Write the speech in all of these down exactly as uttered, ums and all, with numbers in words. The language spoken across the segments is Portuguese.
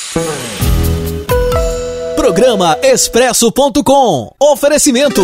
Programa Expresso ponto com. Oferecimento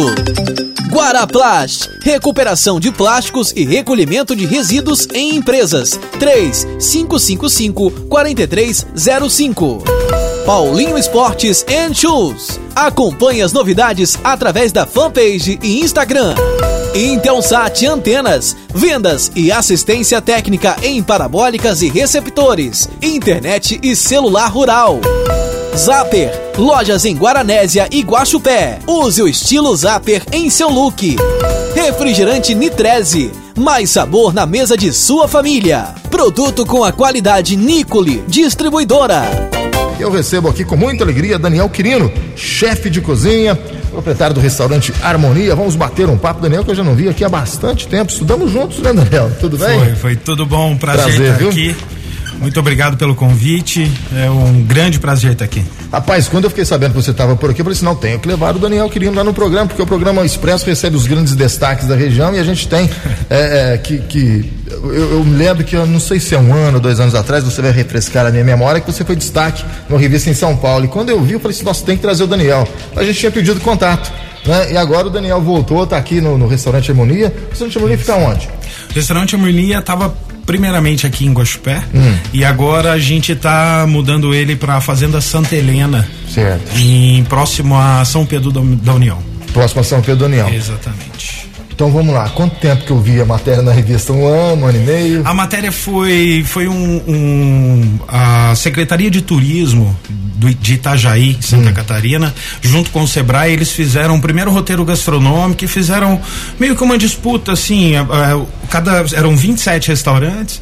Guaraplast, recuperação de plásticos e recolhimento de resíduos em empresas. três cinco cinco cinco, quatro três zero cinco. Paulinho Esportes and Shoes. Acompanhe as novidades através da fanpage e Instagram. Intelsat Antenas, vendas e assistência técnica em parabólicas e receptores, internet e celular rural. Zapper, lojas em Guaranésia e Guaxupé. Use o estilo Zapper em seu look. Refrigerante Nitreze, mais sabor na mesa de sua família. Produto com a qualidade Nicole, distribuidora. Eu recebo aqui com muita alegria Daniel Quirino, chefe de cozinha, proprietário do restaurante Harmonia. Vamos bater um papo, Daniel, que eu já não vi aqui há bastante tempo. Estudamos juntos, né, Daniel? Tudo bem? Foi, foi tudo bom. Prazer, prazer estar viu? aqui. Muito obrigado pelo convite, é um grande prazer estar aqui. Rapaz, quando eu fiquei sabendo que você estava por aqui, eu falei assim, não, tenho que levar o Daniel Quirino lá no programa, porque o programa Expresso recebe os grandes destaques da região e a gente tem é, é, que, que eu, eu me lembro que eu não sei se é um ano, dois anos atrás, você vai refrescar a minha memória, que você foi destaque numa revista em São Paulo, e quando eu vi, eu falei assim, nossa, tem que trazer o Daniel. A gente tinha pedido contato, né? E agora o Daniel voltou, tá aqui no, no restaurante Harmonia. O restaurante Harmonia fica onde? O restaurante Harmonia estava primeiramente aqui em Guaxupé, hum. e agora a gente está mudando ele para a Fazenda Santa Helena, certo, em próximo a São Pedro da, da União. Próximo a São Pedro da União. Exatamente. Então vamos lá, quanto tempo que eu vi a matéria na revista? Um ano, um ano e meio? A matéria foi, foi um, um a Secretaria de Turismo do, de Itajaí, Santa hum. Catarina, junto com o Sebrae, eles fizeram o primeiro roteiro gastronômico e fizeram meio que uma disputa, assim, a, a, cada, eram vinte e sete restaurantes,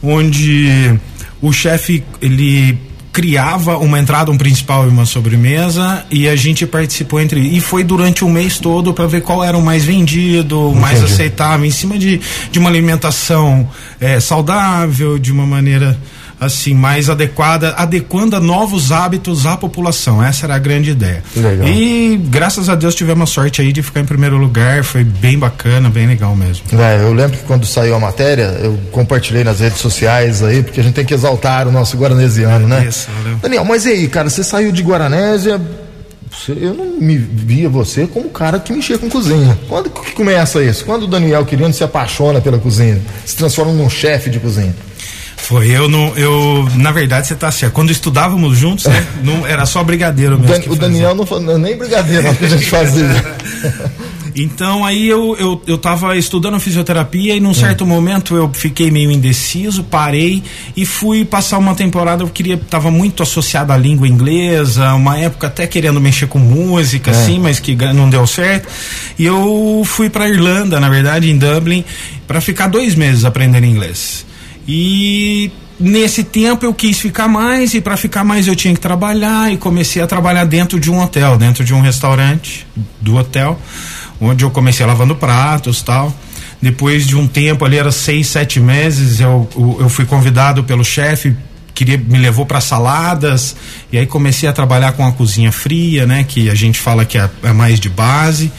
onde o chefe, ele criava uma entrada, um principal e uma sobremesa, e a gente participou entre, e foi durante o mês todo para ver qual era o mais vendido, o mais aceitável, em cima de, de uma alimentação é, saudável, de uma maneira assim, mais adequada, adequando a novos hábitos à população. Essa era a grande ideia. Legal. E graças a Deus tivemos a sorte aí de ficar em primeiro lugar, foi bem bacana, bem legal mesmo. É, eu lembro que quando saiu a matéria, eu compartilhei nas redes sociais aí, porque a gente tem que exaltar o nosso guaranesiano, né? Isso, valeu. Daniel, mas e aí, cara, você saiu de Guaranésia, eu não me via você como cara que mexia com cozinha. Quando que começa isso? Quando o Daniel Quirino se apaixona pela cozinha, se transforma num chefe de cozinha? Foi, eu não, eu, na verdade, você tá certo. Quando estudávamos juntos, né, não, era só brigadeiro mesmo. Dan, o Daniel não fazia nem brigadeiro que a gente fazia. Então aí eu, eu, eu tava estudando fisioterapia e num certo hum. momento eu fiquei meio indeciso, parei e fui passar uma temporada. Eu queria, tava muito associado à língua inglesa, uma época até querendo mexer com música, é. assim, mas que não deu certo. E eu fui pra Irlanda, na verdade, em Dublin, para ficar dois meses aprendendo inglês. E nesse tempo eu quis ficar mais, e para ficar mais eu tinha que trabalhar, e comecei a trabalhar dentro de um hotel, dentro de um restaurante do hotel, onde eu comecei lavando pratos, tal. Depois de um tempo ali, era seis, sete meses, eu, eu, eu fui convidado pelo chefe, queria, me levou para saladas, e aí comecei a trabalhar com a cozinha fria, né, que a gente fala que é, é mais de base.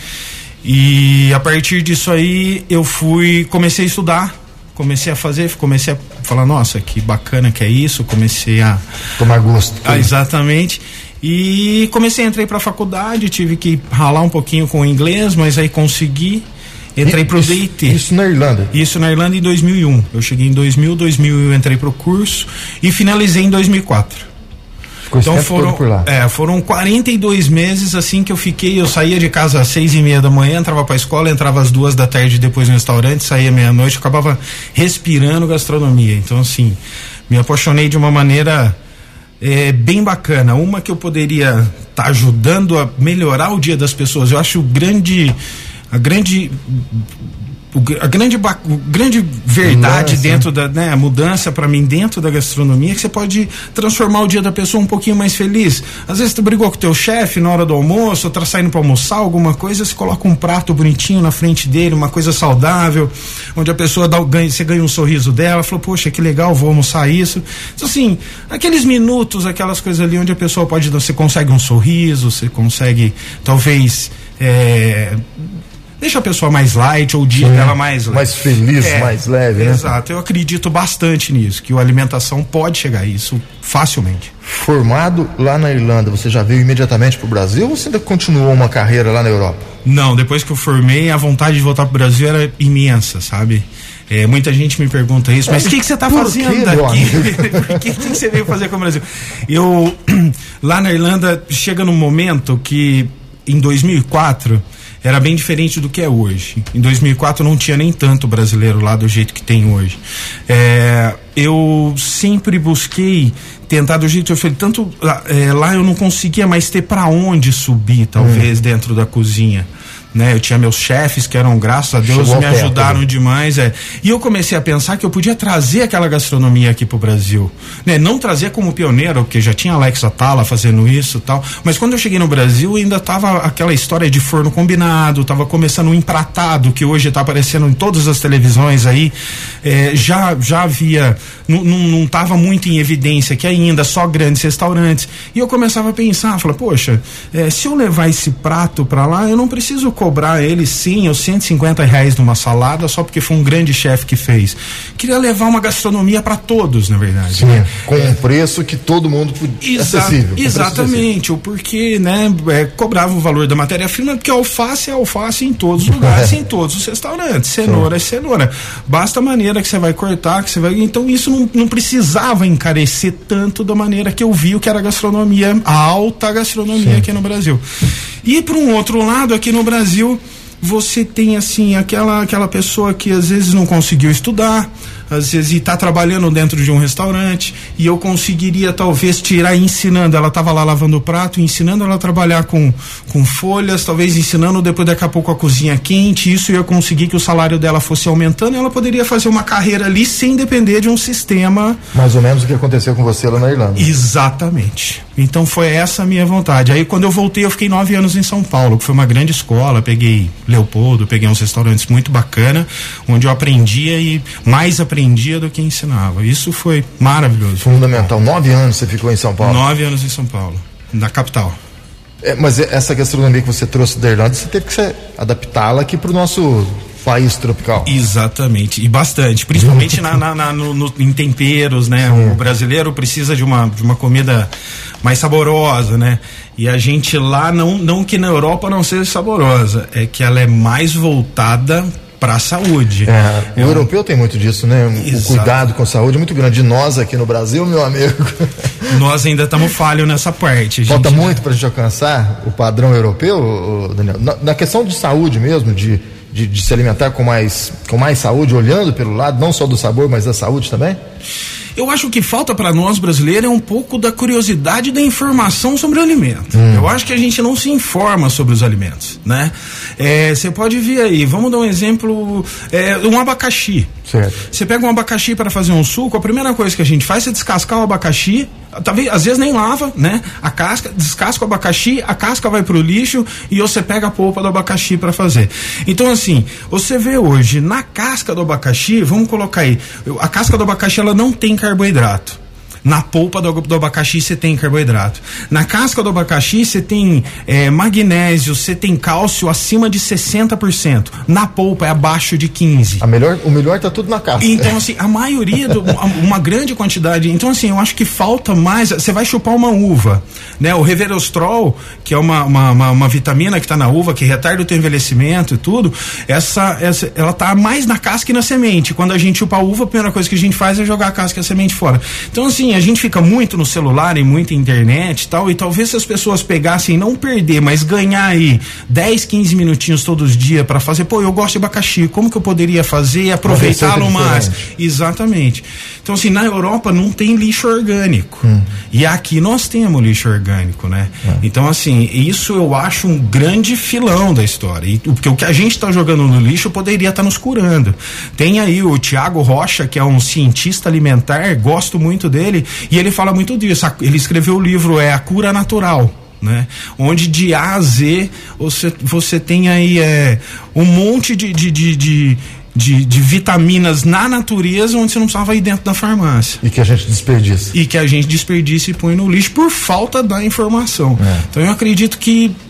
E a partir disso aí eu fui, comecei a estudar. Comecei a fazer, comecei a falar, nossa, que bacana que é isso, comecei a tomar gosto. A, exatamente. E comecei a entrar para a faculdade, tive que ralar um pouquinho com o inglês, mas aí consegui, entrei pro D I T. Isso na Irlanda? Isso na Irlanda em dois mil e um. Eu cheguei em dois mil, dois mil eu entrei pro curso e finalizei em dois mil e quatro. Ficou então esse tempo foram, todo por lá. É, foram quarenta e dois meses assim que eu fiquei, eu saía de casa às seis e meia da manhã, entrava pra escola, entrava às duas da tarde depois no restaurante, saía meia-noite, acabava respirando gastronomia. Então assim, me apaixonei de uma maneira é, bem bacana, uma que eu poderia estar tá ajudando a melhorar o dia das pessoas. Eu acho grande, a grande a grande, a grande verdade mudança. Dentro da, né, a mudança para mim dentro da gastronomia é que você pode transformar o dia da pessoa um pouquinho mais feliz. Às vezes tu brigou com o teu chefe na hora do almoço, ou tá saindo para almoçar alguma coisa, você coloca um prato bonitinho na frente dele, uma coisa saudável, onde a pessoa dá, ganha, você ganha um sorriso dela, falou, poxa, que legal, vou almoçar isso. Então assim, aqueles minutos, aquelas coisas ali onde a pessoa pode, você consegue um sorriso, você consegue talvez é, deixa a pessoa mais light ou o dia Sim, dela mais leve. Mais feliz, é, mais leve, né? Exato, eu acredito bastante nisso, que a alimentação pode chegar a isso facilmente. Formado lá na Irlanda, você já veio imediatamente para o Brasil ou você ainda continuou uma carreira lá na Europa? Não, depois que eu formei, a vontade de voltar para o Brasil era imensa, sabe? É, muita gente me pergunta isso, mas o que, que você está fazendo que, aqui? Por que, que você veio fazer com o Brasil? Eu, lá na Irlanda, chega num momento que, em dois mil e quatro, era bem diferente do que é hoje. Em dois mil e quatro não tinha nem tanto brasileiro lá do jeito que tem hoje. É, eu sempre busquei tentar do jeito que eu falei, tanto é, lá eu não conseguia mais ter para onde subir, talvez, hum. dentro da cozinha. Né, eu tinha meus chefes que eram, graças a Deus, Chegou me ajudaram perto, né? demais. É. E eu comecei a pensar que eu podia trazer aquela gastronomia aqui pro Brasil. Né? Não trazer como pioneiro, porque já tinha Alex Atala fazendo isso e tal. Mas quando eu cheguei no Brasil, ainda tava aquela história de forno combinado, tava começando o empratado, que hoje tá aparecendo em todas as televisões aí. É, já, já havia, não, não, não tava muito em evidência que ainda, só grandes restaurantes. E eu começava a pensar, falar, poxa, é, se eu levar esse prato pra lá, eu não preciso cobrar ele cem ou cento e cinquenta reais numa salada só porque foi um grande chefe que fez. Queria levar uma gastronomia para todos, na verdade. Sim, né? Com é, um preço que todo mundo podia exa- acessível. Exatamente, o porquê, né, é, cobrava o valor da matéria-prima, porque alface é alface em todos os lugares, em todos os restaurantes. Cenoura Sim. é cenoura. Basta a maneira que você vai cortar, que você vai. Então isso não, não precisava encarecer tanto da maneira que eu vi o que era a gastronomia, a alta gastronomia Sim. aqui no Brasil. E por um outro lado, aqui no Brasil, você tem assim, aquela, aquela pessoa que às vezes não conseguiu estudar, às vezes está trabalhando dentro de um restaurante, e eu conseguiria talvez tirar ensinando, ela estava lá lavando o prato, ensinando ela a trabalhar com, com folhas, talvez ensinando depois daqui a pouco a cozinha quente, isso ia conseguir que o salário dela fosse aumentando, e ela poderia fazer uma carreira ali sem depender de um sistema. Mais ou menos o que aconteceu com você lá na Irlanda. Exatamente. Então foi essa a minha vontade. Aí quando eu voltei, eu fiquei nove anos em São Paulo, que foi uma grande escola, peguei Leopoldo, peguei uns restaurantes muito bacana, onde eu aprendia e mais aprendia do que ensinava. Isso foi maravilhoso. Fundamental. Nove anos você ficou em São Paulo? Nove anos em São Paulo, na capital. É, mas essa gastronomia que você trouxe da Irlanda, você teve que se adaptá-la aqui para o nosso país tropical. Exatamente, e bastante, principalmente na, na, na, no, no, em temperos, né? Sim. O brasileiro precisa de uma, de uma comida mais saborosa, né? E a gente lá, não, não que na Europa não seja saborosa, é que ela é mais voltada para a saúde. É, o é um... europeu tem muito disso, né? Exato. O cuidado com a saúde é muito grande. Nós aqui no Brasil, meu amigo. Nós ainda estamos falhos nessa parte. Falta gente... muito para a gente alcançar o padrão europeu, Daniel. Na, na questão de saúde mesmo, de, de, de se alimentar com mais, com mais saúde, olhando pelo lado, não só do sabor, mas da saúde também? Eu acho que falta para nós brasileiros é um pouco da curiosidade da informação sobre o alimento. Hum. Eu acho que a gente não se informa sobre os alimentos, né? Você é, pode ver aí, vamos dar um exemplo, é, um abacaxi. Você pega um abacaxi para fazer um suco, a primeira coisa que a gente faz é descascar o abacaxi, talvez, às vezes nem lava, né? A casca, descasca o abacaxi, a casca vai pro lixo e você pega a polpa do abacaxi para fazer. Então assim, você vê hoje na casca do abacaxi, vamos colocar aí, a casca do abacaxi ela não tem carboidrato. Na polpa do, do abacaxi você tem carboidrato. Na casca do abacaxi você tem é, magnésio, você tem cálcio acima de sessenta por cento. Na polpa é abaixo de quinze por cento. A melhor, o melhor tá tudo na casca. Então assim, a maioria, do, uma grande quantidade. Então assim, eu acho que falta mais. Você vai chupar uma uva, né? O resveratrol, que é uma, uma, uma, uma vitamina que tá na uva, que retarda o teu envelhecimento e tudo, essa, essa, ela tá mais na casca e na semente. Quando a gente chupa a uva, a primeira coisa que a gente faz é jogar a casca e a semente fora. Então assim, a gente fica muito no celular e muito internet e tal, e talvez se as pessoas pegassem, não perder, mas ganhar aí dez, quinze minutinhos todos os dias para fazer, pô, eu gosto de abacaxi, como que eu poderia fazer e aproveitá-lo mais? Exatamente. Então assim, na Europa não tem lixo orgânico, hum. e aqui nós temos lixo orgânico, né? Hum. Então assim, isso eu acho um grande filão da história, e, porque o que a gente está jogando no lixo poderia estar tá nos curando. Tem aí o Tiago Rocha, que é um cientista alimentar, gosto muito dele, e ele fala muito disso. Ele escreveu o livro é A Cura Natural, né? Onde de A a Z você, você tem aí é, um monte de, de, de, de De, de vitaminas na natureza, onde você não precisava ir dentro da farmácia. E que a gente desperdiça. E que a gente desperdiça e põe no lixo por falta da informação. É. Então eu acredito que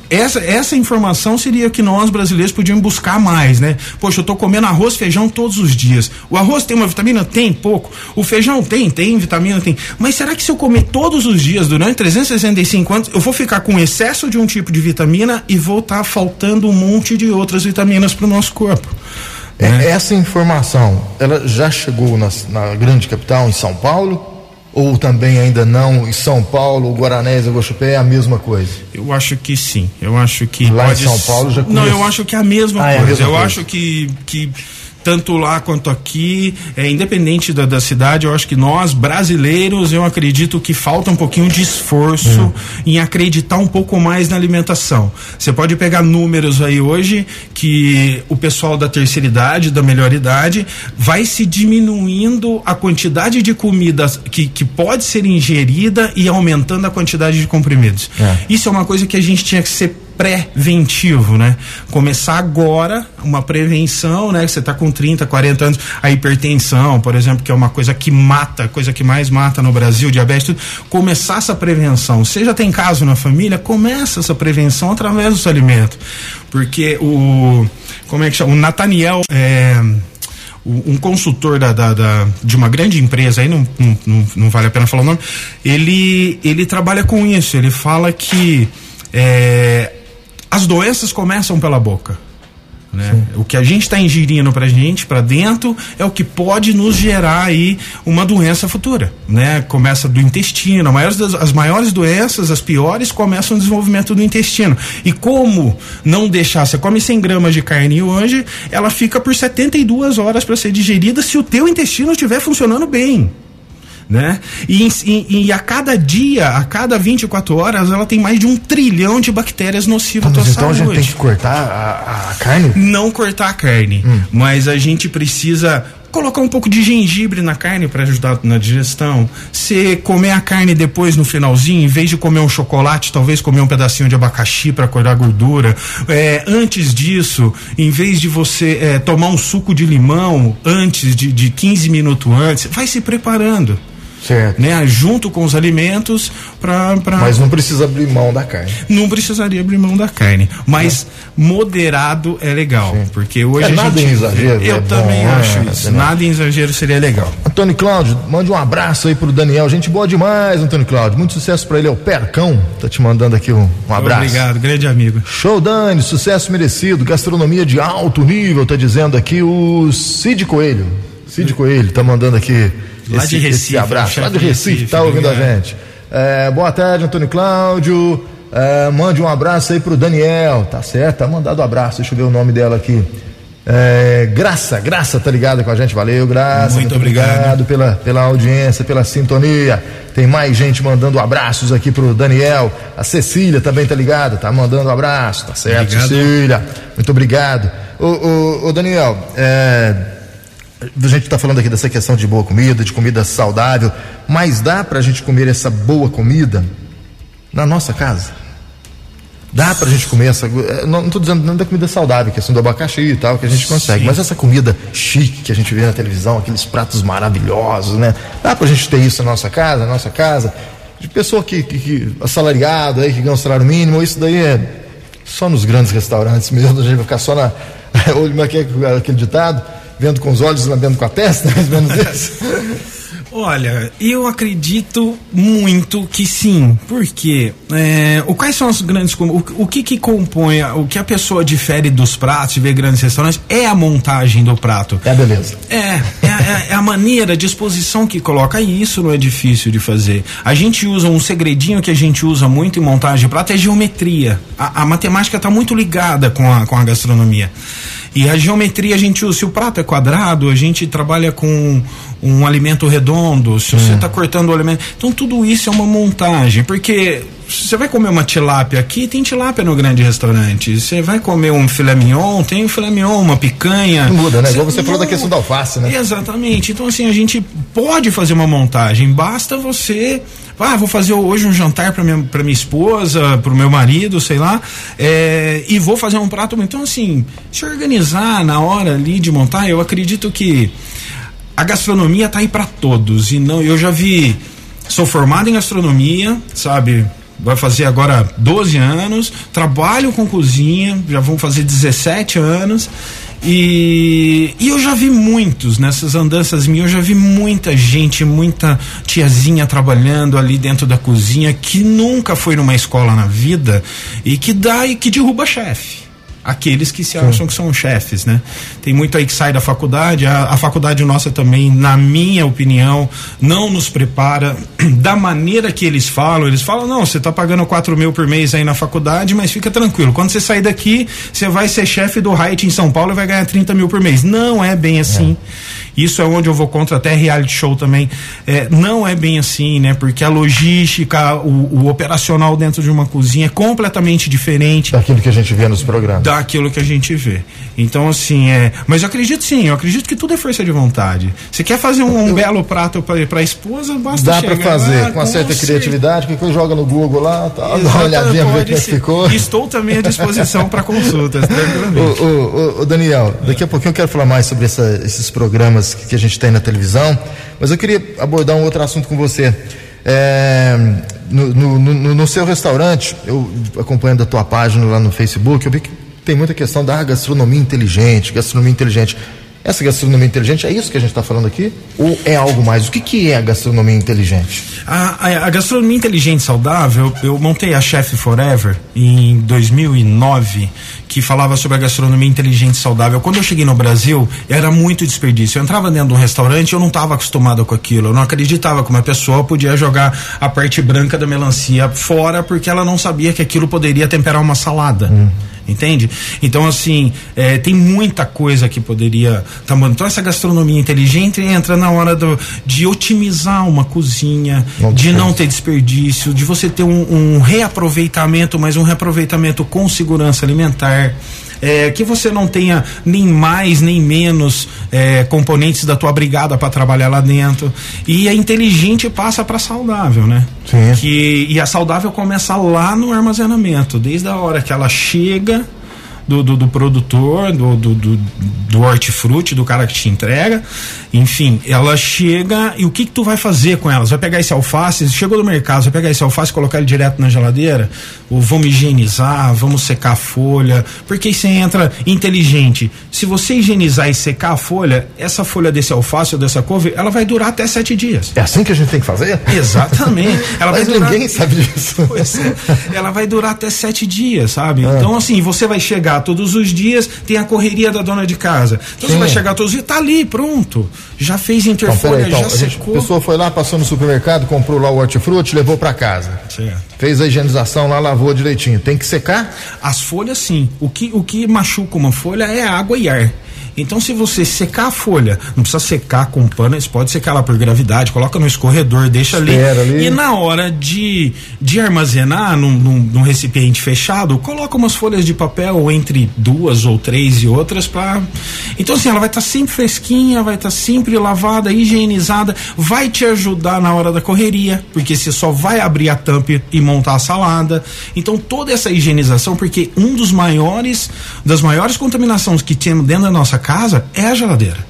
essa, essa informação seria que nós brasileiros podíamos buscar mais, né? Poxa, eu tô comendo arroz, feijão todos os dias. O arroz tem uma vitamina? Tem, pouco. O feijão tem, tem vitamina, tem. Mas será que se eu comer todos os dias durante trezentos e sessenta e cinco anos, eu vou ficar com excesso de um tipo de vitamina e vou estar tá faltando um monte de outras vitaminas pro nosso corpo? É, essa informação, ela já chegou na, na grande capital, em São Paulo? Ou também ainda não, em São Paulo, Guaranésia, Guaxupé é a mesma coisa? Eu acho que sim, eu acho que lá pode... em São Paulo já começa... Não, eu acho que é a mesma ah, coisa, é a mesma eu coisa. acho que, que tanto lá quanto aqui, é, independente da, da cidade, eu acho que nós, brasileiros, eu acredito que falta um pouquinho de esforço hum. em acreditar um pouco mais na alimentação. Você pode pegar números aí hoje que o pessoal da terceira idade, da melhor idade, vai se diminuindo a quantidade de comida que, que pode ser ingerida e aumentando a quantidade de comprimidos. É. Isso é uma coisa que a gente tinha que ser preventivo, né? Começar agora uma prevenção, né? Que você tá com trinta, quarenta anos, a hipertensão, por exemplo, que é uma coisa que mata, coisa que mais mata no Brasil, diabetes, tudo. Começar essa prevenção. Você já tem caso na família, começa essa prevenção através dos alimentos. Porque o, como é que chama? O Nathaniel, é, um consultor da, da, da, de uma grande empresa, aí não, não, não vale a pena falar o nome, ele, ele trabalha com isso, ele fala que é, as doenças começam pela boca, né? O que a gente está ingerindo pra gente, pra dentro, é o que pode nos gerar aí uma doença futura, né? Começa do intestino, a maior das, as maiores doenças, as piores, começam no desenvolvimento do intestino. E como não deixar, você come cem gramas de carne hoje, ela fica por setenta e duas horas para ser digerida se o teu intestino estiver funcionando bem, né? E, e, e a cada dia, a cada vinte e quatro horas, ela tem mais de um trilhão de bactérias nocivas à tua então saúde. A gente tem que cortar a, a carne? Não cortar a carne, hum. mas a gente precisa colocar um pouco de gengibre na carne para ajudar na digestão. Se comer a carne depois no finalzinho, em vez de comer um chocolate, talvez comer um pedacinho de abacaxi para cortar a gordura. É, antes disso, em vez de você é, tomar um suco de limão antes de, de quinze minutos antes, vai se preparando. Certo. Né? Junto com os alimentos pra, pra... Mas não precisa abrir mão da carne. Não precisaria abrir mão da carne, mas é. moderado é legal. Sim. Porque hoje é, a nada gente... em exagero. Eu é também bom, acho é, isso. Nada em exagero seria legal. Antônio Cláudio, mande um abraço aí pro Daniel. Gente boa demais, Antônio Cláudio. Muito sucesso pra ele. É o Percão. Tá te mandando aqui um, um abraço. Obrigado, grande amigo. Show, Dani. Sucesso merecido. Gastronomia de alto nível. Tá dizendo aqui o Cid Coelho. Cid Coelho tá mandando aqui. Lá esse, de Recife, esse abraço, lá de Recife, Recife tá ouvindo obrigado. a gente. É, boa tarde, Antônio Cláudio. É, mande um abraço aí pro Daniel, tá certo? Tá mandado um abraço, deixa eu ver o nome dela aqui. É, Graça, Graça tá ligada com a gente, valeu, Graça. Muito, muito obrigado, obrigado pela, pela audiência, pela sintonia. Tem mais gente mandando abraços aqui pro Daniel. A Cecília também tá ligada, tá mandando um abraço, tá certo, obrigado. Cecília? Muito obrigado. Ô, ô, ô Daniel, é. A gente está falando aqui dessa questão de boa comida, de comida saudável, mas dá pra gente comer essa boa comida na nossa casa? Dá pra gente comer essa, não estou dizendo não da comida saudável, questão do abacaxi e tal, que a gente consegue, sim, mas essa comida chique que a gente vê na televisão, aqueles pratos maravilhosos, né? Dá pra gente ter isso na nossa casa, na nossa casa, de pessoa que, que, que assalariado aí, que ganha um salário mínimo, isso daí é só nos grandes restaurantes mesmo, a gente vai ficar só na, aquele ditado, vendo com os olhos e lambendo com a testa, mais ou menos isso. Olha, eu acredito muito que sim, porque é, o, quais são os grandes, o, o que que compõe, o que a pessoa difere dos pratos de ver grandes restaurantes é a montagem do prato. É a beleza. É, é, é, é a maneira, a disposição que coloca, e isso não é difícil de fazer. A gente usa um segredinho que a gente usa muito em montagem de prato, é geometria. A, a matemática está muito ligada com a, com a gastronomia. E a geometria a gente usa, se o prato é quadrado, a gente trabalha com um alimento redondo, se hum. você está cortando o alimento, então tudo isso é uma montagem, porque você vai comer uma tilápia aqui, tem tilápia no grande restaurante, você vai comer um filé mignon, tem um filé mignon, uma picanha. Não muda, né? Igual você falou da questão da alface, né? Exatamente, então assim, a gente pode fazer uma montagem, basta você, ah, vou fazer hoje um jantar para minha, para minha esposa, para o meu marido, sei lá, é, e vou fazer um prato, então assim, se organizar na hora ali de montar, eu acredito que a gastronomia tá aí para todos, e não, eu já vi, sou formado em gastronomia, sabe, vai fazer agora doze anos, trabalho com cozinha, já vão fazer dezessete anos. E, e eu já vi muitos nessas andanças minhas, eu já vi muita gente, muita tiazinha trabalhando ali dentro da cozinha que nunca foi numa escola na vida e que dá e que derruba chefe. Aqueles que se acham Sim. que são chefes, né? Tem muito aí que sai da faculdade, a, a faculdade nossa também, na minha opinião, não nos prepara da maneira que eles falam. Eles falam, não, você tá pagando quatro mil por mês aí na faculdade, mas fica tranquilo, quando você sair daqui, você vai ser chefe do Hyatt em São Paulo e vai ganhar trinta mil por mês. Não é bem assim. É. Isso é onde eu vou contra até reality show também. É, não é bem assim, né? Porque a logística, o, o operacional dentro de uma cozinha é completamente diferente daquilo que a gente vê nos programas. Daquilo que a gente vê. Então, assim, é. Mas eu acredito sim, eu acredito que tudo é força de vontade. Você quer fazer um, um eu, belo prato pra, pra esposa, basta dá chegar pra fazer, lá, com uma certa ser... criatividade, que coisa joga no Google lá, tá, dá uma olhadinha, ver como é que ficou. Estou também à disposição para consultas, tranquilamente. Ô, ô, ô, Daniel, daqui a pouquinho eu quero falar mais sobre essa, esses programas que, que a gente tem na televisão, mas eu queria abordar um outro assunto com você. É, no, no, no, no seu restaurante, eu acompanhando a tua página lá no Facebook, eu vi que tem muita questão da gastronomia inteligente, gastronomia inteligente. Essa gastronomia inteligente, é isso que a gente está falando aqui? Ou é algo mais? O que, que é a gastronomia inteligente? A, a, a gastronomia inteligente saudável, eu montei a Chef Forever em dois mil e nove, que falava sobre a gastronomia inteligente saudável. Quando eu cheguei no Brasil, era muito desperdício. Eu entrava dentro de um restaurante, eu não estava acostumado com aquilo. Eu não acreditava que uma pessoa podia jogar a parte branca da melancia fora porque ela não sabia que aquilo poderia temperar uma salada. Hum. Entende? Então, assim, é, tem muita coisa que poderia tá, então essa gastronomia inteligente entra na hora do, de otimizar uma cozinha, não de não ter desperdício, de você ter um, um reaproveitamento, mas um reaproveitamento com segurança alimentar. É, que você não tenha nem mais nem menos é, componentes da tua brigada para trabalhar lá dentro. E a inteligente passa para saudável, né? Sim. Que, e a saudável começa lá no armazenamento, desde a hora que ela chega do, do, do produtor, do, do, do, do hortifruti, do cara que te entrega, enfim, ela chega e o que que tu vai fazer com elas? Vai pegar esse alface, chegou do mercado, vai pegar esse alface e colocar ele direto na geladeira? Ou vamos higienizar, vamos secar a folha? Porque você entra inteligente. Se você higienizar e secar a folha, essa folha desse alface ou dessa couve, ela vai durar até sete dias. É assim que a gente tem que fazer? Exatamente. Ela Mas vai durar... ninguém sabe disso. Pois é. Ela vai durar até sete dias, sabe? Ah. Então, assim, você vai chegar todos os dias, tem a correria da dona de casa. Então, Sim. você vai chegar todos os dias, tá ali, pronto. Já fez interfolha, então, já a gente, secou. A pessoa foi lá, passou no supermercado, comprou lá o hortifruti, levou para casa. Certo. Fez a higienização lá, lavou direitinho. Tem que secar? As folhas, sim. O que, o que machuca uma folha é água e ar. Então, se você secar a folha, não precisa secar com pano, você pode secar lá por gravidade, coloca no escorredor, deixa ali, ali. E na hora de, de armazenar num, num, num recipiente fechado, coloca umas folhas de papel entre duas ou três e outras para. Então, assim, ela vai estar tá sempre fresquinha, vai estar tá sempre lavada, higienizada, vai te ajudar na hora da correria, porque você só vai abrir a tampa e montar a salada. Então, toda essa higienização, porque um dos maiores, das maiores contaminações que temos dentro da nossa casa casa é a geladeira.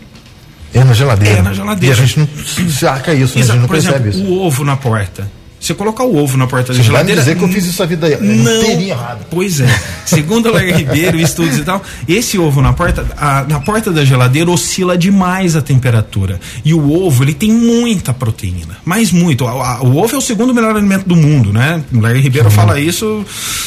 É na geladeira. É na geladeira. E a gente não saca isso, né? A gente não por percebe exemplo, isso. o ovo na porta. Você colocar o ovo na porta Você da geladeira. Vai dizer que eu fiz isso a vida inteirinha errado. Pois é. Segundo a Larry Ribeiro, estudos e tal, esse ovo na porta, a, na porta da geladeira oscila demais a temperatura. E o ovo, ele tem muita proteína. Mas muito. A, a, o ovo é o segundo melhor alimento do mundo, né? O Larry Ribeiro uhum. fala isso.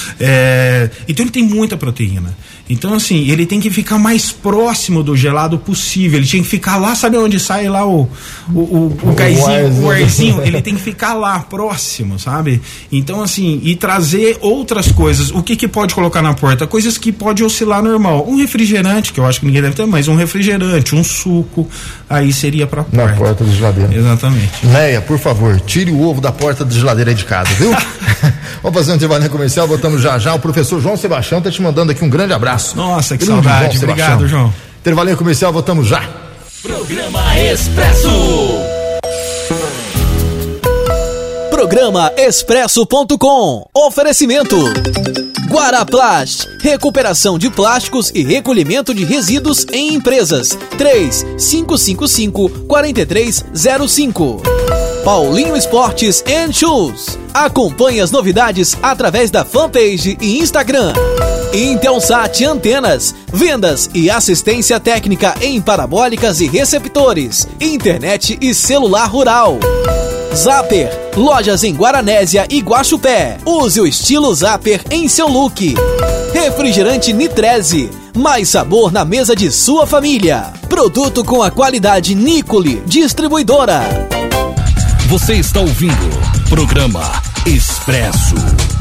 É, então ele tem muita proteína. Então, assim, ele tem que ficar mais próximo do gelado possível. Ele tinha que ficar lá, sabe onde sai lá o, o, o, o gásinho, o arzinho? Ele tem que ficar lá, próximo, sabe? Então, assim, e trazer outras coisas. O que que pode colocar na porta? Coisas que pode oscilar normal. Um refrigerante, que eu acho que ninguém deve ter, mas um refrigerante, um suco, aí seria pra porta. Na porta da geladeira. Exatamente. Leia, por favor, tire o ovo da porta da geladeira aí de casa, viu? Vamos fazer um intervalo comercial, voltamos já já. O professor João Sebastião tá te mandando aqui um grande abraço. Nossa, que Grande saudade. João Obrigado, João. Intervalinho comercial, voltamos já. Programa Expresso. Programa Expresso ponto com. Oferecimento Guaraplast, recuperação de plásticos e recolhimento de resíduos em empresas. três cinco cinco cinco, quatro três zero cinco. Paulinho Esportes and Shoes. Acompanhe as novidades através da fanpage e Instagram. Intelsat Antenas, vendas e assistência técnica em parabólicas e receptores, internet e celular rural. Zapper, lojas em Guaranésia e Guaxupé. Use o estilo Zapper em seu look. Refrigerante Nitreze, mais sabor na mesa de sua família. Produto com a qualidade Nicole, distribuidora. Você está ouvindo programa Expresso.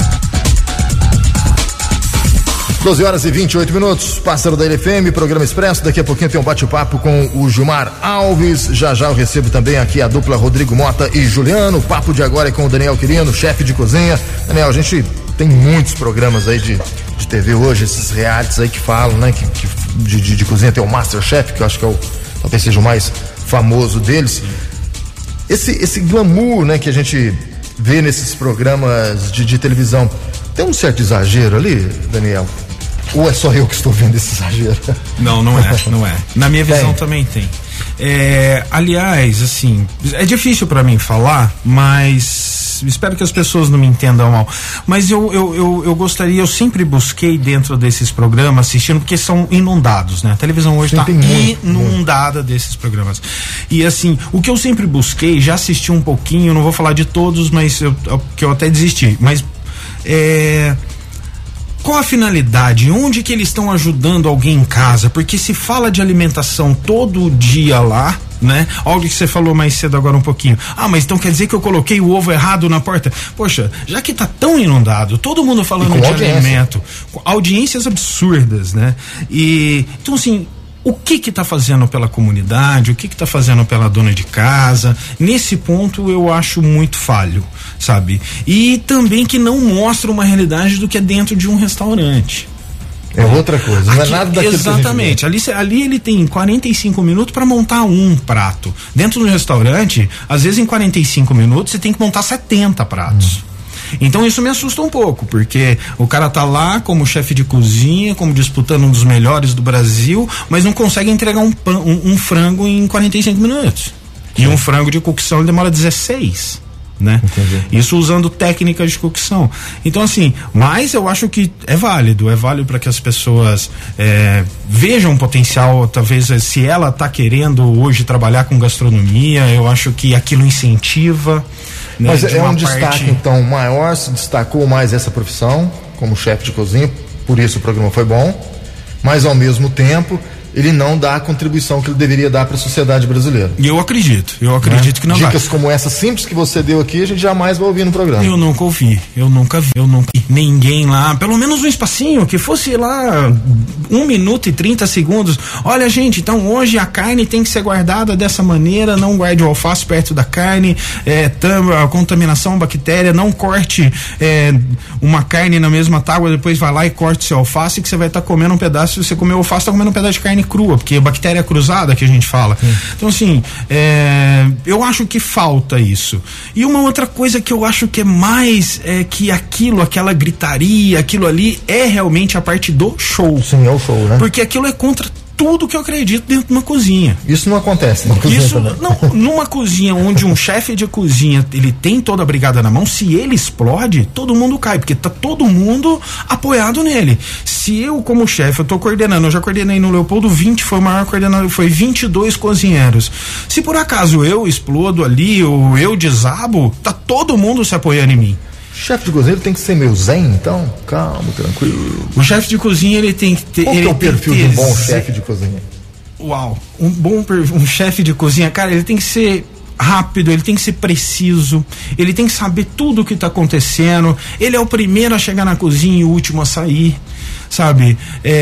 doze horas e vinte e oito minutos, pássaro da L F M, programa Expresso. Daqui a pouquinho tem um bate-papo com o Gilmar Alves. Já já eu recebo também aqui a dupla Rodrigo Mota e Juliano. O papo de agora é com o Daniel Quirino, chefe de cozinha. Daniel, a gente tem muitos programas aí de, de T V hoje, esses realities aí que falam, né? Que, que de, de, de cozinha tem o Masterchef, que eu acho que é o, talvez seja o mais famoso deles. Esse, esse glamour, né, que a gente vê nesses programas de, de televisão, tem um certo exagero ali, Daniel? Ou é só eu que estou vendo esse exagero? Não, não é, não é. Na minha visão tem. Também tem. É, aliás, assim, é difícil para mim falar, mas espero que as pessoas não me entendam mal. Mas eu, eu, eu, eu gostaria, eu sempre busquei dentro desses programas assistindo, porque são inundados, né? A televisão hoje está inundada muito. Desses programas. E assim, o que eu sempre busquei, já assisti um pouquinho, não vou falar de todos, mas eu, que eu até desisti, mas é... qual a finalidade? Onde que eles estão ajudando alguém em casa? Porque se fala de alimentação todo dia lá, né? Olha o que você falou mais cedo agora um pouquinho. Ah, mas então quer dizer que eu coloquei o ovo errado na porta? Poxa, já que tá tão inundado, todo mundo falando de audiência. Alimento, audiências absurdas, né? E então assim, o que que tá fazendo pela comunidade, o que que tá fazendo pela dona de casa? Nesse ponto eu acho muito falho, sabe? E também que não mostra uma realidade do que é dentro de um restaurante. É outra coisa, não Aqui, é nada daquilo. Exatamente, ali, ali ele tem quarenta e cinco minutos para montar um prato. Dentro do restaurante, às vezes em quarenta e cinco minutos você tem que montar setenta pratos. Hum. Então isso me assusta um pouco, porque o cara tá lá como chefe de cozinha, como disputando um dos melhores do Brasil, mas não consegue entregar um, pão, um, um frango em quarenta e cinco minutos. E um frango de cocção demora dezesseis, né? Entendi. Isso usando técnicas de cocção. Então assim, mas eu acho que é válido, é válido para que as pessoas é, vejam o potencial, talvez se ela tá querendo hoje trabalhar com gastronomia, eu acho que aquilo incentiva. Né, mas é um parte... destaque então maior, se destacou mais essa profissão como chefe de cozinha, por isso o programa foi bom, mas ao mesmo tempo ele não dá a contribuição que ele deveria dar para a sociedade brasileira. E eu acredito, eu acredito né? que não Dicas dá. Dicas como essa simples que você deu aqui, a gente jamais vai ouvir no programa. Eu nunca ouvi, eu nunca vi, eu nunca vi ninguém lá, pelo menos um espacinho, que fosse lá um minuto e trinta segundos. Olha, gente, então hoje a carne tem que ser guardada dessa maneira, não guarde o alface perto da carne, é, tam, a contaminação, bactéria, não corte é, uma carne na mesma tábua, depois vai lá e corte seu alface, que você vai estar tá comendo um pedaço, se você comer o alface, tá comendo um pedaço de carne crua, porque é bactéria cruzada que a gente fala. Sim. Então assim, é, eu acho que falta isso. E uma outra coisa que eu acho que é mais é que aquilo, aquela gritaria, aquilo ali é realmente a parte do show. Sim, é o show, né? Porque aquilo é contra tudo que eu acredito dentro de uma cozinha. Isso não acontece na cozinha Isso, também. não, numa cozinha onde um chefe de cozinha, ele tem toda a brigada na mão, se ele explode, todo mundo cai, porque tá todo mundo apoiado nele. Se eu, como chefe, eu tô coordenando, eu já coordenei no Leopoldo vinte, foi o maior coordenador, foi vinte e dois cozinheiros. Se por acaso eu explodo ali, ou eu desabo, tá todo mundo se apoiando em mim. Chefe de cozinha ele tem que ser meio zen, então? Calma, tranquilo. O chefe de cozinha ele tem que ter. Qual ele que é o perfil de um bom chefe de cozinha? Uau, um bom um chefe de cozinha, cara, ele tem que ser rápido, ele tem que ser preciso, ele tem que saber tudo o que está acontecendo, ele é o primeiro a chegar na cozinha e o último a sair, sabe?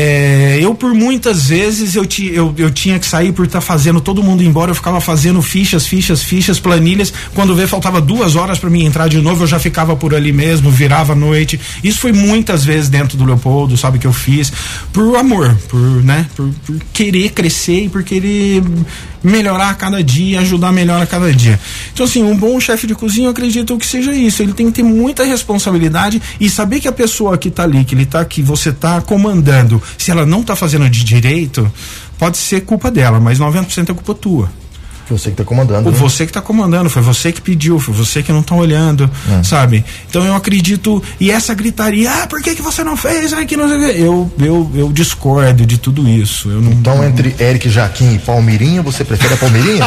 É, eu por muitas vezes eu, ti, eu, eu tinha que sair por estar tá fazendo todo mundo embora, eu ficava fazendo fichas, fichas, fichas, planilhas, quando vê faltava duas horas para mim entrar de novo, eu já ficava por ali mesmo, virava a noite. Isso foi muitas vezes dentro do Leopoldo, sabe, que eu fiz por amor, por, né, por, por querer crescer e por querer melhorar a cada dia, ajudar melhor a cada dia. Então, assim, um bom chefe de cozinha, eu acredito que seja isso. Ele tem que ter muita responsabilidade e saber que a pessoa que tá ali, que ele tá, que você tá comandando, se ela não tá fazendo de direito, pode ser culpa dela, mas noventa por cento é culpa tua. Você que tá comandando. Né? Você que tá comandando, foi você que pediu, foi você que não tá olhando, é. sabe? Então eu acredito, e essa gritaria, ah, por que que você não fez? Ah, que não sei o que. Eu, eu, eu discordo de tudo isso. Eu não, então não... entre Eric Jaquim e Palmeirinha, você prefere a Palmeirinha?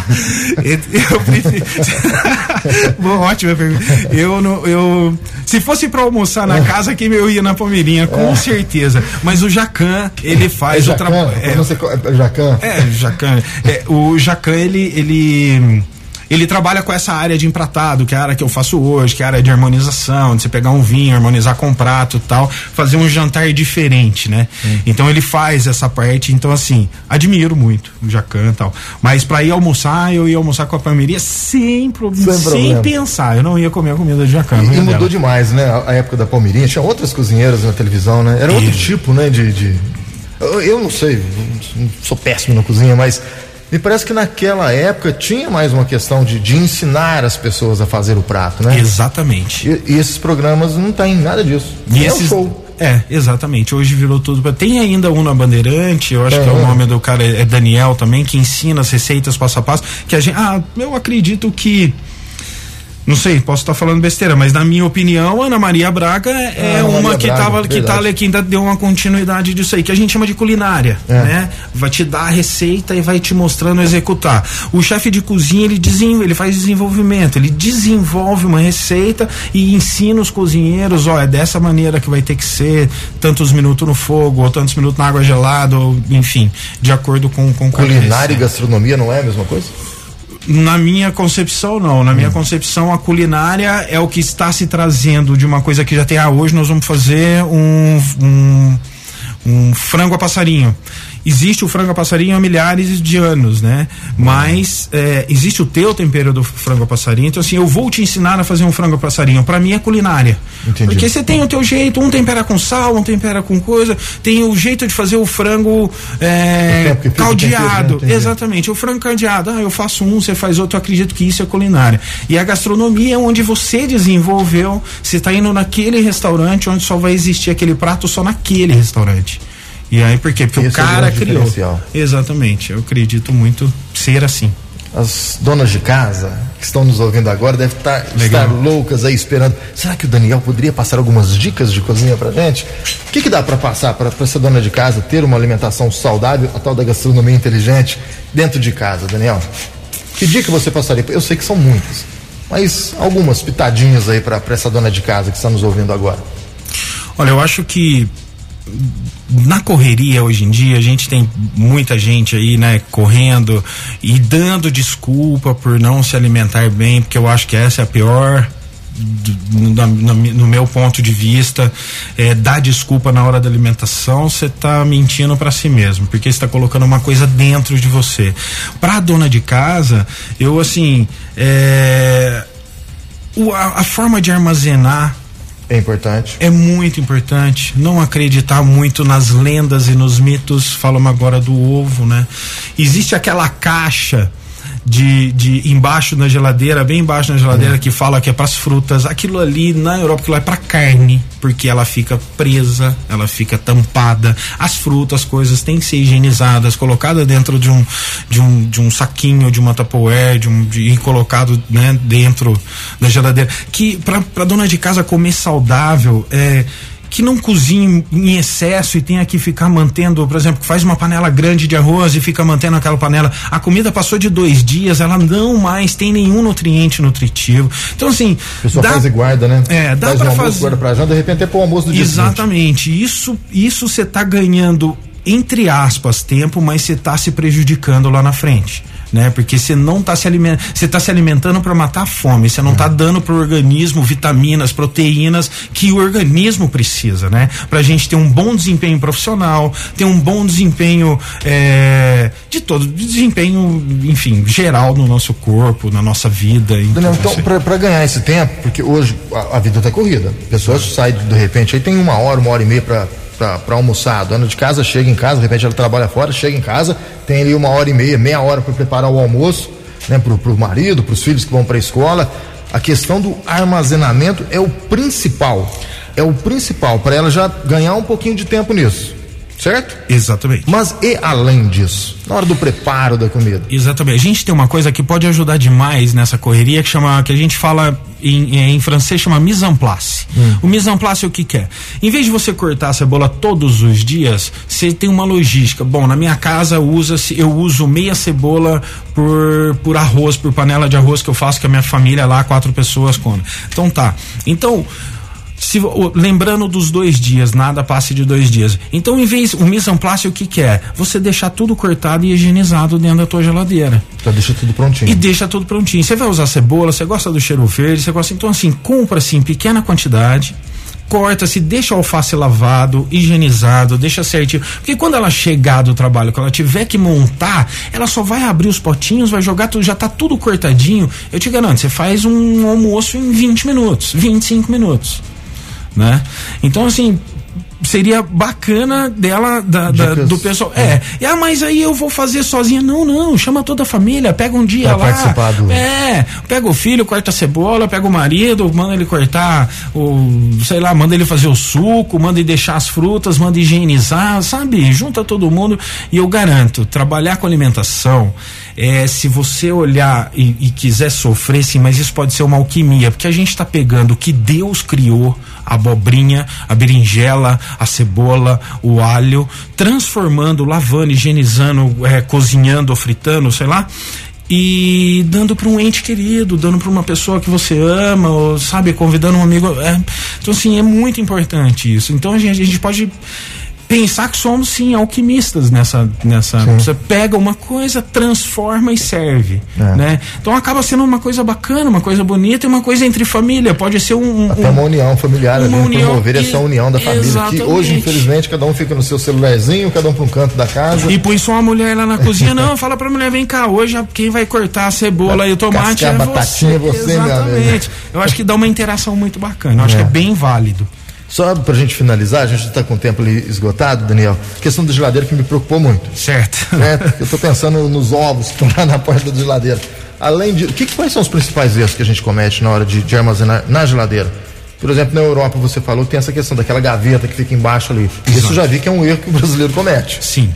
eu prefiro. Bom, ótima pergunta. Eu, não, eu, se fosse pra almoçar na casa, que eu ia na Palmeirinha, com é. certeza. Mas o Jacan, ele faz é o trabalho. É, você, é Jacan? É, Jacan. É, o Jacan, ele Ele, ele, ele trabalha com essa área de empratado, que é a área que eu faço hoje, que é a área de harmonização, de você pegar um vinho, harmonizar com um prato e tal, fazer um jantar diferente, né? Hum. Então ele faz essa parte, então assim, admiro muito o Jacan e tal. Mas pra ir almoçar, eu ia almoçar com a Palmeirinha sem, pro, sem, sem pensar, eu não ia comer a comida de Jacan. E, e mudou demais, né? A, a época da Palmeirinha, tinha outras cozinheiras na televisão, né? Era outro e... tipo, né? De, de... Eu, eu não sei, eu sou péssimo na cozinha, mas me parece que naquela época tinha mais uma questão de, de ensinar as pessoas a fazer o prato, né? Exatamente. E, e esses programas não tem nada disso. E é esses... um show. É, exatamente. Hoje virou tudo. Tem ainda um na Bandeirante, eu acho é, que é o nome do cara é Daniel também, que ensina as receitas passo a passo. Que a gente. Ah, eu acredito que. Não sei, posso estar falando besteira, mas na minha opinião, Ana Maria Braga é ah, uma Maria que Braga, tava, que tá, que ainda deu uma continuidade disso aí, que a gente chama de culinária, é. né? Vai te dar a receita e vai te mostrando executar. O chefe de cozinha, ele, desenvol, ele faz desenvolvimento, ele desenvolve uma receita e ensina os cozinheiros, ó, é dessa maneira que vai ter que ser, tantos minutos no fogo, ou tantos minutos na água gelada, ou, enfim, de acordo com, com culinária e gastronomia não é a mesma coisa? Na minha concepção, não. Na minha hum. concepção, a culinária é o que está se trazendo de uma coisa que já tem. Ah, hoje nós vamos fazer um, um, um frango a passarinho. Existe o frango a passarinho há milhares de anos, né? Mas é, existe o teu tempero do frango a passarinho. Então, assim, eu vou te ensinar a fazer um frango a passarinho. Pra mim é culinária. Entendi. Porque você tem o teu jeito, um tempera com sal, um tempera com coisa, tem o jeito de fazer o frango é, é, caldeado. Tempero, né? Exatamente, o frango caldeado. Ah, eu faço um, você faz outro. Eu acredito que isso é culinária. E a gastronomia é onde você desenvolveu. Você tá indo naquele restaurante onde só vai existir aquele prato só naquele restaurante. E aí, por quê? Porque esse o cara é o criou. Exatamente, eu acredito muito ser assim. As donas de casa que estão nos ouvindo agora devem estar, estar loucas aí esperando. Será que o Daniel poderia passar algumas dicas de cozinha pra gente? O que que dá pra passar pra, pra essa dona de casa ter uma alimentação saudável, a tal da gastronomia inteligente dentro de casa, Daniel? Que dica você passaria? Eu sei que são muitas, mas algumas pitadinhas aí pra, pra essa dona de casa que está nos ouvindo agora. Olha, eu acho que na correria hoje em dia a gente tem muita gente aí, né, correndo e dando desculpa por não se alimentar bem, porque eu acho que essa é a pior do, no, no meu ponto de vista, é, dar desculpa na hora da alimentação, você tá mentindo para si mesmo, porque você tá colocando uma coisa dentro de você. Pra dona de casa, eu assim, é, o, a, a forma de armazenar é importante. É muito importante. Não acreditar muito nas lendas e nos mitos. Falamos agora do ovo, né? Existe aquela caixa de, de embaixo na geladeira, bem embaixo na geladeira, hum. que fala que é para as frutas. Aquilo ali na Europa, aquilo é para carne, porque ela fica presa, ela fica tampada. As frutas, as coisas têm que ser higienizadas, colocadas dentro de um de um, de um saquinho, de uma Tupperware, de um de, e colocado, né, dentro da geladeira. Que para dona de casa comer saudável, é que não cozinhe em excesso e tenha que ficar mantendo, por exemplo, que faz uma panela grande de arroz e fica mantendo aquela panela, a comida passou de dois dias, ela não mais tem nenhum nutriente nutritivo. Então, assim, a pessoa dá, faz e guarda, né? É, dá faz pra um almoço, fazer, guarda pra janta, de repente é pro almoço do dia seguinte. Exatamente, isso isso você tá ganhando, entre aspas, tempo, mas você tá se prejudicando lá na frente, né? Porque você não tá se alimentando, você tá se alimentando para matar a fome, você não uhum. tá dando pro organismo vitaminas, proteínas que o organismo precisa, né? Pra gente ter um bom desempenho profissional, ter um bom desempenho é, de todo, desempenho, enfim, geral no nosso corpo, na nossa vida. Daniel, então, pra, pra ganhar esse tempo, porque hoje a, a vida tá corrida, pessoas uhum. saem de repente, aí tem uma hora, uma hora e meia pra Pra, pra almoçar, a dona de casa chega em casa, de repente ela trabalha fora, chega em casa, tem ali uma hora e meia, meia hora para preparar o almoço, né, pro, pro marido, pros filhos que vão para a escola. A questão do armazenamento é o principal, é o principal para ela já ganhar um pouquinho de tempo nisso, certo? Exatamente. Mas e além disso, na hora do preparo da comida? Exatamente. A gente tem uma coisa que pode ajudar demais nessa correria que chama, que a gente fala em, em francês, chama mise en place. Hum. O mise en place é o que que é? Em vez de você cortar a cebola todos os dias, você tem uma logística. Bom, na minha casa usa-se, eu uso meia cebola por, por arroz, por panela de arroz que eu faço com a minha família lá, quatro pessoas come. Então tá. Então, Se, lembrando dos dois dias, nada passe de dois dias. Então, em vez, o mise en place, o que que é? Você deixar tudo cortado e higienizado dentro da tua geladeira. Já deixa tudo prontinho. E deixa tudo prontinho. Você vai usar cebola, você gosta do cheiro verde, você gosta, então assim, compra-se em pequena quantidade, corta-se, deixa o alface lavado, higienizado, deixa certinho. Porque quando ela chegar do trabalho, quando ela tiver que montar, ela só vai abrir os potinhos, vai jogar tudo, já tá tudo cortadinho. Eu te garanto, você faz um almoço em vinte minutos, vinte e cinco minutos. Né? Então, assim, seria bacana dela, da, da, do pessoal. É, é, ah, mas aí eu vou fazer sozinha. Não, não, chama toda a família, pega um dia pra lá. Do... É, pega o filho, corta a cebola, pega o marido, manda ele cortar o, sei lá, manda ele fazer o suco, manda ele deixar as frutas, manda higienizar, sabe? Junta todo mundo e eu garanto, trabalhar com alimentação, é, se você olhar e, e quiser sofrer, sim, mas isso pode ser uma alquimia, porque a gente tá pegando o que Deus criou, a abobrinha, a berinjela, a cebola, o alho, transformando, lavando, higienizando, é, cozinhando ou fritando, sei lá, e dando para um ente querido, dando para uma pessoa que você ama, ou, sabe, convidando um amigo. É, então, assim, é muito importante isso. Então, a gente, a gente pode pensar que somos, sim, alquimistas nessa, nessa, você pega uma coisa, transforma e serve, é. Né? Então acaba sendo uma coisa bacana, uma coisa bonita e uma coisa entre família, pode ser um... Até um, uma união familiar, uma ali, união, promover essa união da família, exatamente. Que hoje, infelizmente, cada um fica no seu celularzinho, cada um para um canto da casa. E põe só uma mulher lá na cozinha, não, fala pra mulher, vem cá, hoje quem vai cortar a cebola e o tomate é a batatinha você. você, exatamente. Eu acho que dá uma interação muito bacana, eu acho é. que é bem válido. Só pra gente finalizar, a gente está com o tempo ali esgotado, Daniel, questão da geladeira que me preocupou muito. Certo. Certo? Eu tô pensando nos ovos que estão lá na porta da geladeira. Além de, que, quais são os principais erros que a gente comete na hora de, de armazenar na geladeira? Por exemplo, na Europa você falou que tem essa questão daquela gaveta que fica embaixo ali. Exato. Isso eu já vi que é um erro que o brasileiro comete. Sim.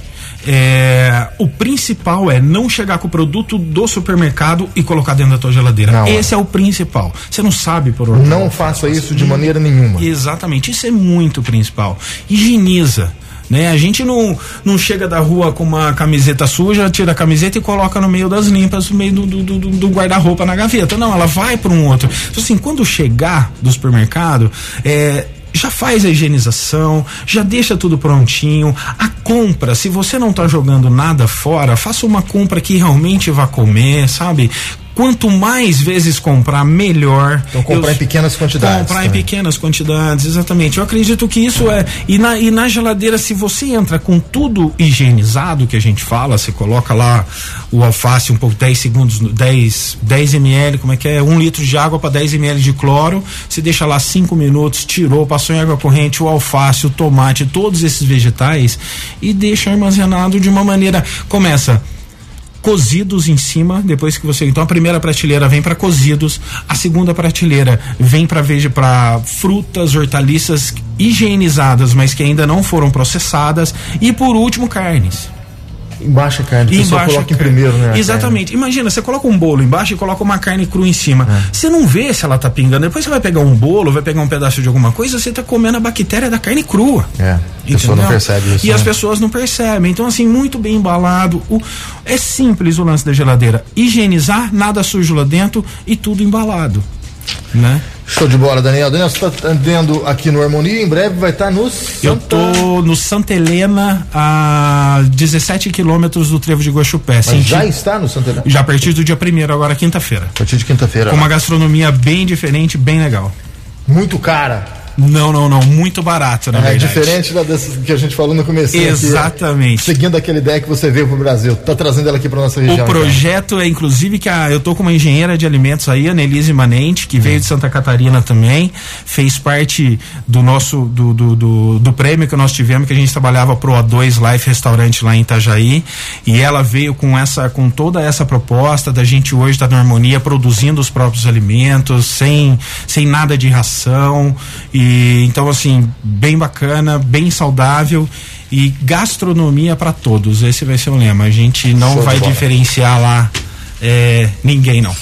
É, o principal é não chegar com o produto do supermercado e colocar dentro da tua geladeira. Não, esse é o principal. Você não sabe por onde. Não faça isso de maneira nenhuma. Exatamente, isso é muito principal. Higieniza. Né? A gente não, não chega da rua com uma camiseta suja, tira a camiseta e coloca no meio das limpas, no meio do, do, do, do guarda-roupa na gaveta. Não, ela vai para um outro. Então, assim, quando chegar do supermercado, é, já faz a higienização, já deixa tudo prontinho. A compra, se você não tá jogando nada fora, faça uma compra que realmente vá comer, sabe? Quanto mais vezes comprar, melhor. Então comprar Eu, em pequenas quantidades. Comprar também. em pequenas quantidades, exatamente. Eu acredito que isso é. E na, e na geladeira, se você entra com tudo higienizado, que a gente fala, você coloca lá o alface um pouco, dez segundos, dez, dez mililitros, como é que é? Um litro de água para dez mililitros de cloro. Você deixa lá cinco minutos, tirou, passou em água corrente, o alface, o tomate, todos esses vegetais e deixa armazenado de uma maneira. Começa. Cozidos em cima, depois que você, então a primeira prateleira vem para cozidos, a segunda prateleira vem para veja para frutas, hortaliças higienizadas, mas que ainda não foram processadas, e por último carnes. Embaixo a carne, você só coloca em primeiro, né? Exatamente. Imagina, você coloca um bolo embaixo e coloca uma carne crua em cima. É. Você não vê se ela tá pingando. Depois você vai pegar um bolo, vai pegar um pedaço de alguma coisa, você tá comendo a bactéria da carne crua. É. A pessoa não percebe isso. E né? as pessoas não percebem. Então, assim, muito bem embalado. O, é simples o lance da geladeira. Higienizar, nada sujo lá dentro e tudo embalado. Né? Show de bola, Daniel. Daniel, você está andando aqui no Harmonia, em breve vai estar no Santa... Eu tô no Santa Helena, a dezessete quilômetros do Trevo de Guaxupé. Mas Senti... já está no Santa Helena? Já a partir do dia primeiro, agora quinta-feira. A partir de quinta-feira. Com uma gastronomia bem diferente, bem legal. Muito cara. Não, não, não, muito barato, na é, verdade. Diferente da dessas que a gente falou no começo. Exatamente. Aqui, seguindo aquela ideia que você veio pro Brasil, tá trazendo ela aqui pra nossa região. O projeto então. é, inclusive, que a, eu tô com uma engenheira de alimentos aí, a Nelise Manente, que hum. veio de Santa Catarina também, fez parte do nosso, do, do, do, do prêmio que nós tivemos, que a gente trabalhava pro O dois Life Restaurante lá em Itajaí, e ela veio com essa, com toda essa proposta da gente hoje estar na harmonia, produzindo os próprios alimentos, sem, sem nada de ração, e então assim, bem bacana, bem saudável e gastronomia para todos, esse vai ser o lema, a gente não Show vai diferenciar lá é, ninguém não.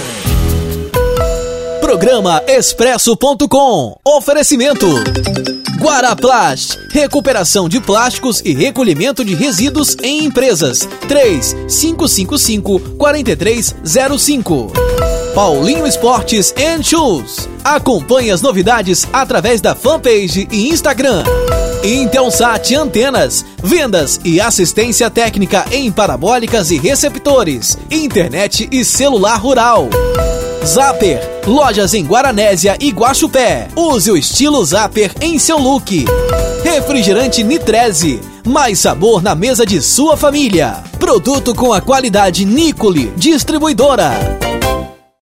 Programa Expresso ponto com. Oferecimento Guaraplast, recuperação de plásticos e recolhimento de resíduos em empresas. três cinco cinco cinco, quatro três zero cinco. Paulinho Esportes and Shoes. Acompanhe as novidades através da fanpage e Instagram. Intelsat Antenas, vendas e assistência técnica em parabólicas e receptores, internet e celular rural. Zapper, lojas em Guaranésia e Guaxupé. Use o estilo Zapper em seu look. Refrigerante Nitreze, mais sabor na mesa de sua família. Produto com a qualidade Nicole, distribuidora.